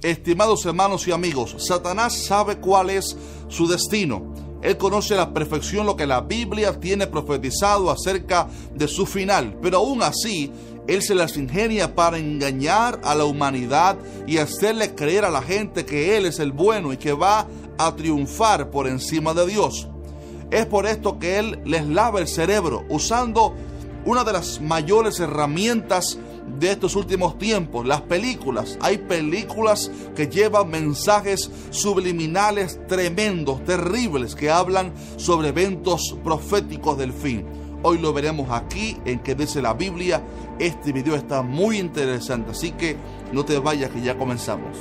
Estimados hermanos y amigos, Satanás sabe cuál es su destino. Él conoce a la perfección lo que la Biblia tiene profetizado acerca de su final, pero aún así, él se las ingenia para engañar a la humanidad y hacerle creer a la gente que él es el bueno y que va a triunfar por encima de Dios. Es por esto que él les lava el cerebro usando una de las mayores herramientas de estos últimos tiempos, las películas. Hay películas que llevan mensajes subliminales tremendos, terribles, que hablan sobre eventos proféticos del fin. Hoy lo veremos aquí en que dice la Biblia. Este video está muy interesante, así que no te vayas, que ya comenzamos.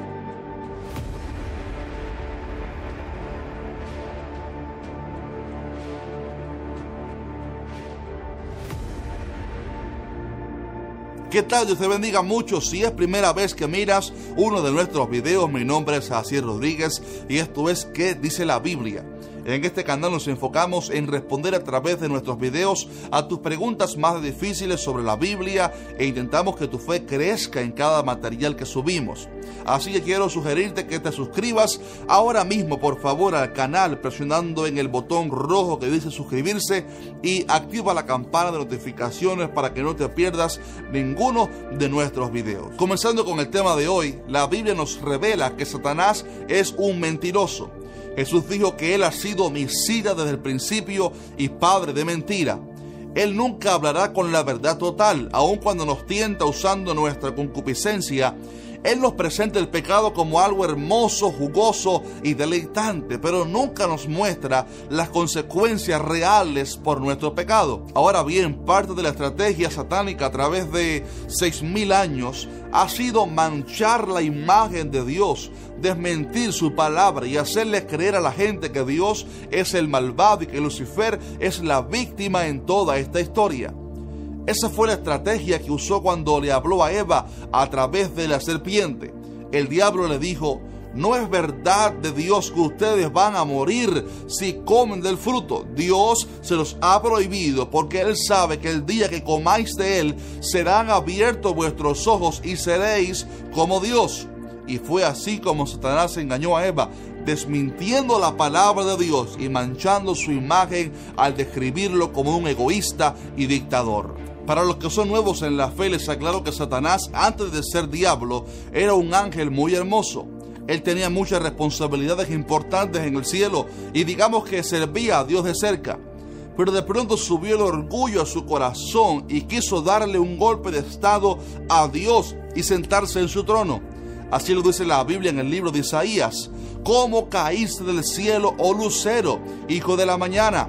¿Qué tal? Dios te bendiga mucho. Si es primera vez que miras uno de nuestros videos, mi nombre es Jaciel Rodríguez y esto es ¿Qué dice la Biblia? En este canal nos enfocamos en responder a través de nuestros videos a tus preguntas más difíciles sobre la Biblia e intentamos que tu fe crezca en cada material que subimos. Así que quiero sugerirte que te suscribas ahora mismo, por favor, al canal presionando en el botón rojo que dice suscribirse y activa la campana de notificaciones para que no te pierdas ninguno de nuestros videos. Comenzando con el tema de hoy, la Biblia nos revela que Satanás es un mentiroso. Jesús dijo que Él ha sido homicida desde el principio y padre de mentira. Él nunca hablará con la verdad total, aun cuando nos tienta usando nuestra concupiscencia. Él nos presenta el pecado como algo hermoso, jugoso y deleitante, pero nunca nos muestra las consecuencias reales por nuestro pecado. Ahora bien, parte de la estrategia satánica a través de 6,000 años ha sido manchar la imagen de Dios, desmentir su palabra y hacerle creer a la gente que Dios es el malvado y que Lucifer es la víctima en toda esta historia. Esa fue la estrategia que usó cuando le habló a Eva a través de la serpiente. El diablo le dijo: no es verdad de Dios que ustedes van a morir si comen del fruto. Dios se los ha prohibido porque Él sabe que el día que comáis de él serán abiertos vuestros ojos y seréis como Dios. Y fue así como Satanás engañó a Eva, desmintiendo la palabra de Dios y manchando su imagen al describirlo como un egoísta y dictador. Para los que son nuevos en la fe, les aclaro que Satanás, antes de ser diablo, era un ángel muy hermoso. Él tenía muchas responsabilidades importantes en el cielo y digamos que servía a Dios de cerca. Pero de pronto subió el orgullo a su corazón y quiso darle un golpe de estado a Dios y sentarse en su trono. Así lo dice la Biblia en el libro de Isaías: ¿cómo caíste del cielo, oh lucero, hijo de la mañana?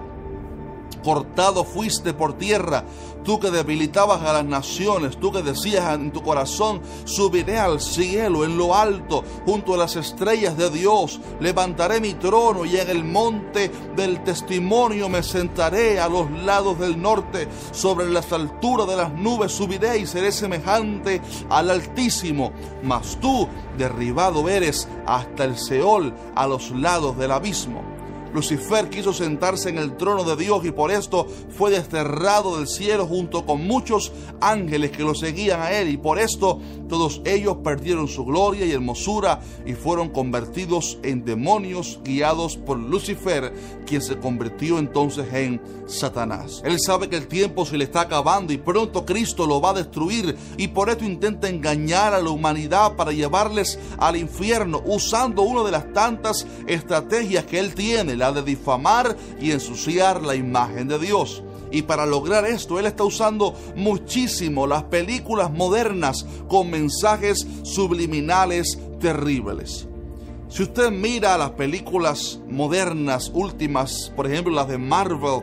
Cortado fuiste por tierra, tú que debilitabas a las naciones, tú que decías en tu corazón: subiré al cielo, en lo alto, junto a las estrellas de Dios, levantaré mi trono y en el monte del testimonio me sentaré a los lados del norte, sobre las alturas de las nubes subiré y seré semejante al Altísimo. Mas tú derribado eres hasta el Seol, a los lados del abismo. Lucifer quiso sentarse en el trono de Dios y por esto fue desterrado del cielo junto con muchos ángeles que lo seguían a él, y por esto todos ellos perdieron su gloria y hermosura y fueron convertidos en demonios guiados por Lucifer, quien se convirtió entonces en Satanás. Él sabe que el tiempo se le está acabando y pronto Cristo lo va a destruir, y por esto intenta engañar a la humanidad para llevarles al infierno usando una de las tantas estrategias que él tiene, la de difamar y ensuciar la imagen de Dios. Y para lograr esto, él está usando muchísimo las películas modernas con mensajes subliminales terribles. Si usted mira las películas modernas últimas, por ejemplo las de Marvel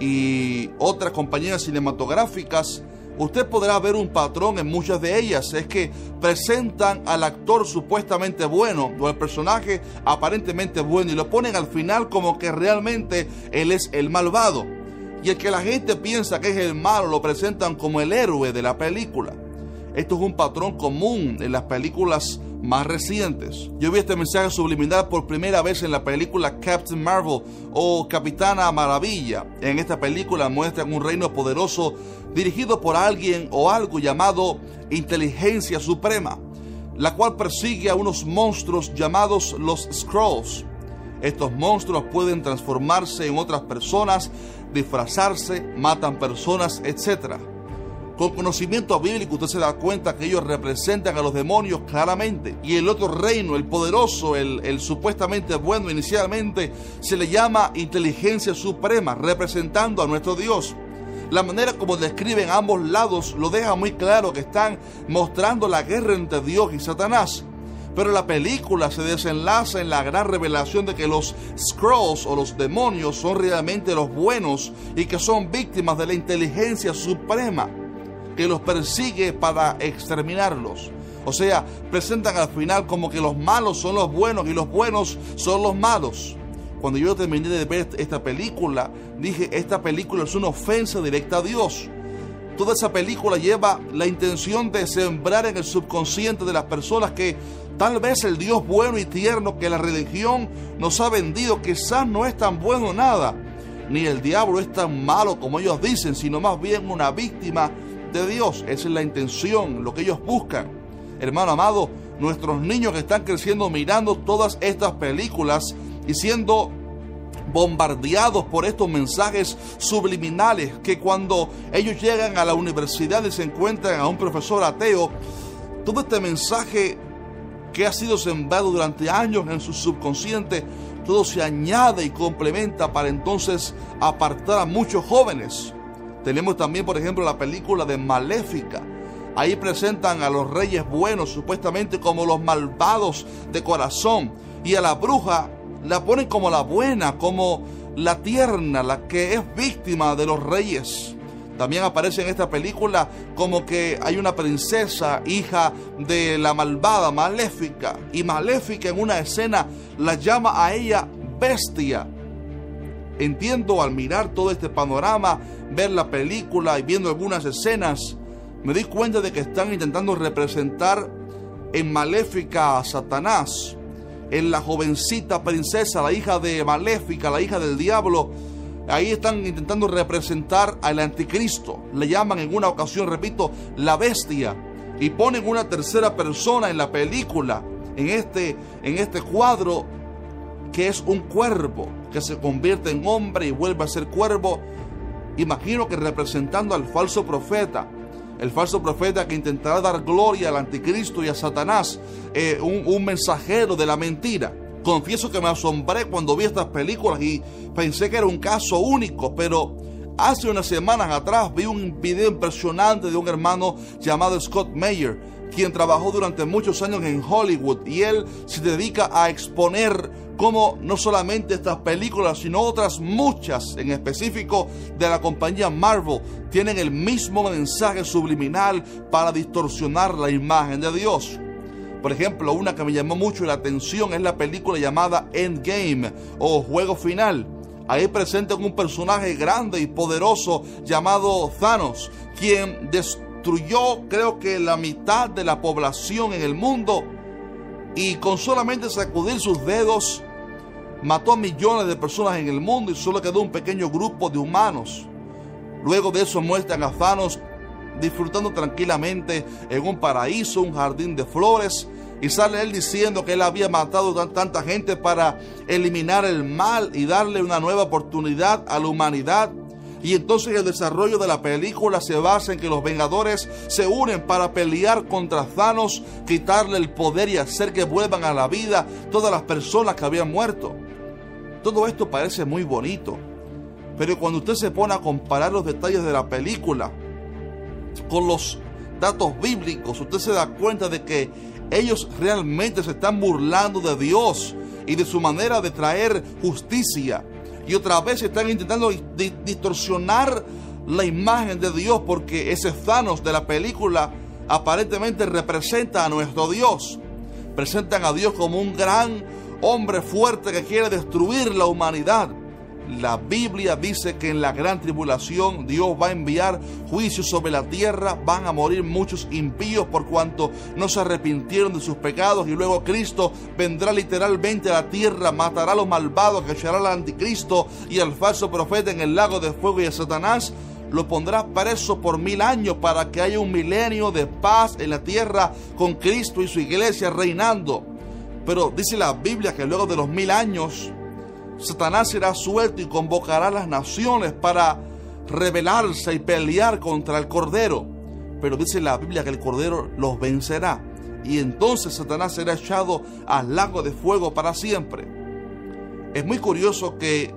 y otras compañías cinematográficas, usted podrá ver un patrón en muchas de ellas. Es que presentan al actor supuestamente bueno o al personaje aparentemente bueno y lo ponen al final como que realmente él es el malvado. Y el que la gente piensa que es el malo lo presentan como el héroe de la película. Esto es un patrón común en las películas más recientes. Yo vi este mensaje subliminal por primera vez en la película Captain Marvel o Capitana Maravilla. En esta película muestran un reino poderoso dirigido por alguien o algo llamado inteligencia suprema. la cual persigue a unos monstruos llamados los Skrulls. Estos monstruos pueden transformarse en otras personas, disfrazarse, matan personas, etc. Con conocimiento bíblico usted se da cuenta que ellos representan a los demonios claramente. Y el otro reino, el poderoso, el supuestamente bueno inicialmente, se le llama inteligencia suprema, representando a nuestro Dios. La manera como describen ambos lados lo deja muy claro que están mostrando la guerra entre Dios y Satanás. Pero la película se desenlaza en la gran revelación de que los Skrulls o los demonios son realmente los buenos y que son víctimas de la inteligencia suprema que los persigue para exterminarlos. O sea, presentan al final como que los malos son los buenos y los buenos son los malos. Cuando yo terminé de ver esta película, dije, esta película es una ofensa directa a Dios. Toda esa película lleva la intención de sembrar en el subconsciente de las personas que tal vez el Dios bueno y tierno que la religión nos ha vendido quizás no es tan bueno nada, ni el diablo es tan malo como ellos dicen, sino más bien una víctima de Dios. Esa es la intención, lo que ellos buscan. Hermano amado, nuestros niños que están creciendo mirando todas estas películas y siendo bombardeados por estos mensajes subliminales, que cuando ellos llegan a la universidad y se encuentran a un profesor ateo, todo este mensaje que ha sido sembrado durante años en su subconsciente, todo se añade y complementa para entonces apartar a muchos jóvenes. Tenemos también, por ejemplo, la película de Maléfica. Ahí presentan a los reyes buenos supuestamente como los malvados de corazón, y a la bruja la ponen como la buena, como la tierna, la que es víctima de los reyes. También aparece en esta película como que hay una princesa, hija de la malvada Maléfica, y Maléfica en una escena la llama a ella bestia. Entiendo, al mirar todo este panorama, ver la película y viendo algunas escenas, me di cuenta de que están intentando representar en Maléfica a Satanás. En la jovencita princesa, la hija de Maléfica, la hija del diablo, ahí están intentando representar al anticristo. Le llaman en una ocasión, repito, la bestia, y ponen una tercera persona en la película, en este cuadro, que es un cuervo que se convierte en hombre y vuelve a ser cuervo. Imagino que representando al falso profeta, el falso profeta que intentará dar gloria al anticristo y a Satanás, un mensajero de la mentira. Confieso que me asombré cuando vi estas películas y pensé que era un caso único, pero hace unas semanas atrás vi un video impresionante de un hermano llamado Scott Meyer, quien trabajó durante muchos años en Hollywood, y él se dedica a exponer cómo no solamente estas películas, sino otras muchas, en específico de la compañía Marvel, tienen el mismo mensaje subliminal para distorsionar la imagen de Dios. Por ejemplo, una que me llamó mucho la atención es la película llamada Endgame o Juego Final. Ahí presentan un personaje grande y poderoso llamado Thanos, quien destruyó creo que la mitad de la población en el mundo, y con solamente sacudir sus dedos mató a millones de personas en el mundo y solo quedó un pequeño grupo de humanos. Luego de eso muestran a Thanos disfrutando tranquilamente en un paraíso, un jardín de flores, y sale él diciendo que él había matado a tanta gente para eliminar el mal y darle una nueva oportunidad a la humanidad. Y entonces el desarrollo de la película se basa en que los Vengadores se unen para pelear contra Thanos, quitarle el poder y hacer que vuelvan a la vida todas las personas que habían muerto. Todo esto parece muy bonito, pero cuando usted se pone a comparar los detalles de la película con los datos bíblicos, usted se da cuenta de que ellos realmente se están burlando de Dios y de su manera de traer justicia. Y otra vez están intentando distorsionar la imagen de Dios, porque ese Thanos de la película aparentemente representa a nuestro Dios. Presentan a Dios como un gran hombre fuerte que quiere destruir la humanidad. La Biblia dice que en la gran tribulación Dios va a enviar juicio sobre la tierra, van a morir muchos impíos por cuanto no se arrepintieron de sus pecados, y luego Cristo vendrá literalmente a la tierra, matará a los malvados, que echará al anticristo y al falso profeta en el lago de fuego y a Satanás. lo pondrá preso por 1000 años para que haya un milenio de paz en la tierra con Cristo y su iglesia reinando. Pero dice la Biblia que luego de los 1000 años, Satanás será suelto y convocará a las naciones para rebelarse y pelear contra el Cordero. Pero dice la Biblia que el Cordero los vencerá. Y entonces Satanás será echado al lago de fuego para siempre. Es muy curioso que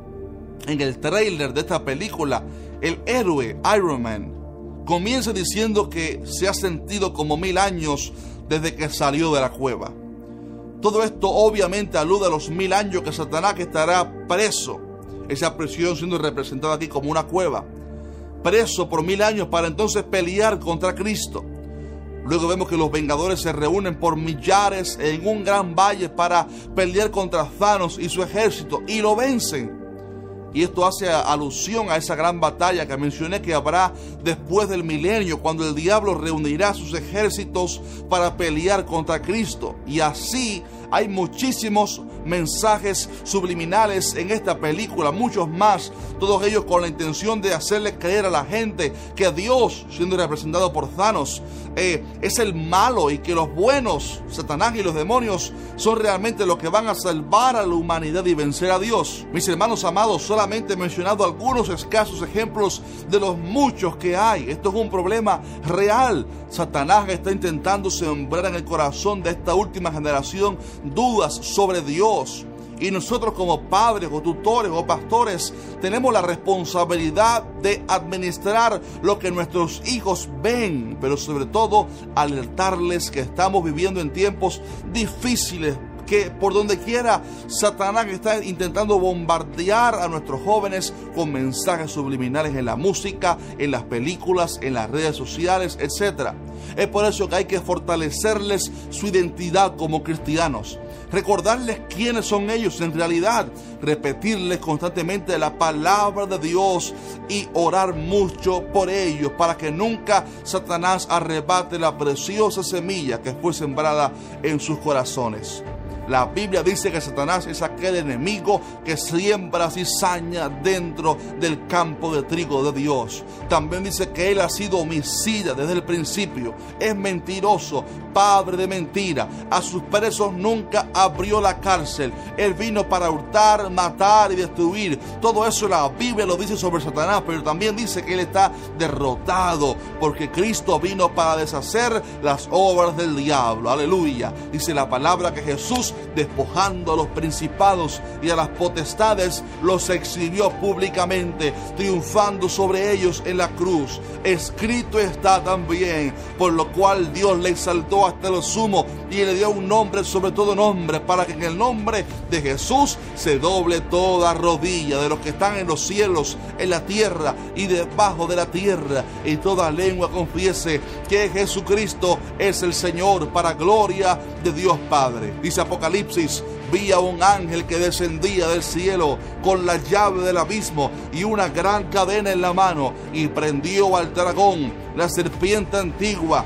en el tráiler de esta película, el héroe Iron Man comienza diciendo que se ha sentido como 1000 años desde que salió de la cueva. Todo esto obviamente alude a los 1000 años que Satanás estará preso. Esa prisión siendo representada aquí como una cueva. Preso por 1000 años para entonces pelear contra Cristo. Luego vemos que los Vengadores se reúnen por millares en un gran valle para pelear contra Thanos y su ejército y lo vencen. Y esto hace alusión a esa gran batalla que mencioné que habrá después del milenio, cuando el diablo reunirá sus ejércitos para pelear contra Cristo. Y así hay muchísimos mensajes subliminales en esta película, muchos más, todos ellos con la intención de hacerle creer a la gente que Dios, siendo representado por Thanos, es el malo y que los buenos, Satanás y los demonios, son realmente los que van a salvar a la humanidad y vencer a Dios. Mis hermanos amados, solamente he mencionado algunos escasos ejemplos de los muchos que hay. Esto es un problema real. Satanás está intentando sembrar en el corazón de esta última generación dudas sobre Dios. Y nosotros como padres o tutores o pastores tenemos la responsabilidad de administrar lo que nuestros hijos ven, pero sobre todo alertarles que estamos viviendo en tiempos difíciles, que por donde quiera Satanás está intentando bombardear a nuestros jóvenes con mensajes subliminales en la música, en las películas, en las redes sociales, etc. Es por eso que hay que fortalecerles su identidad como cristianos. Recordarles quiénes son ellos en realidad, repetirles constantemente la palabra de Dios y orar mucho por ellos para que nunca Satanás arrebate la preciosa semilla que fue sembrada en sus corazones. La Biblia dice que Satanás es aquel enemigo que siembra cizaña dentro del campo de trigo de Dios. También dice que él ha sido homicida desde el principio. Es mentiroso, padre de mentira. A sus presos nunca abrió la cárcel. Él vino para hurtar, matar y destruir. Todo eso la Biblia lo dice sobre Satanás, pero también dice que él está derrotado porque Cristo vino para deshacer las obras del diablo. Aleluya. Dice la palabra que Jesús, despojando a los principados y a las potestades, los exhibió públicamente, triunfando sobre ellos en la cruz. Escrito está también, por lo cual Dios le exaltó hasta lo sumo y le dio un nombre sobre todo nombre, para que en el nombre de Jesús se doble toda rodilla de los que están en los cielos, en la tierra y debajo de la tierra, y toda lengua confiese que Jesucristo es el Señor, para gloria de Dios Padre. Dice Apocalipsis: vi a un ángel que descendía del cielo con la llave del abismo y una gran cadena en la mano, y prendió al dragón, la serpiente antigua,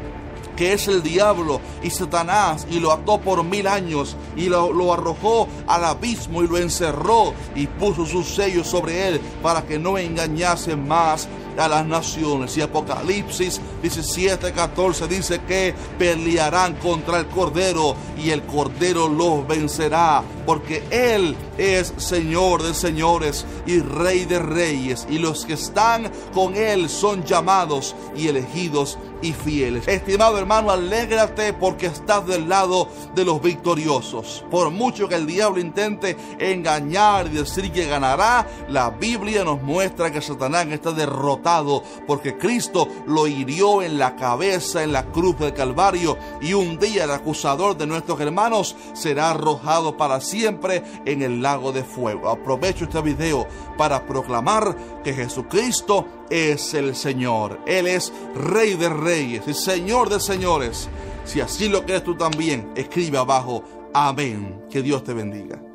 que es el diablo y Satanás, y lo ató por 1000 años, y lo arrojó al abismo y lo encerró, y puso sus sellos sobre él para que no engañase más a las naciones. Y Apocalipsis 17:14 dice que pelearán contra el Cordero y el Cordero los vencerá, porque Él es Señor de señores y Rey de reyes, y los que están con Él son llamados y elegidos y fieles. Estimado hermano, alégrate porque estás del lado de los victoriosos. Por mucho que el diablo intente engañar y decir que ganará, la Biblia nos muestra que Satanás está derrotado, porque Cristo lo hirió en la cabeza en la cruz del Calvario, y un día el acusador de nuestros hermanos será arrojado para siempre en el lago de fuego. Aprovecho este video para proclamar que Jesucristo es el Señor. Él es Rey de reyes y Señor de señores. Si así lo crees tú también, escribe abajo: amén. Que Dios te bendiga.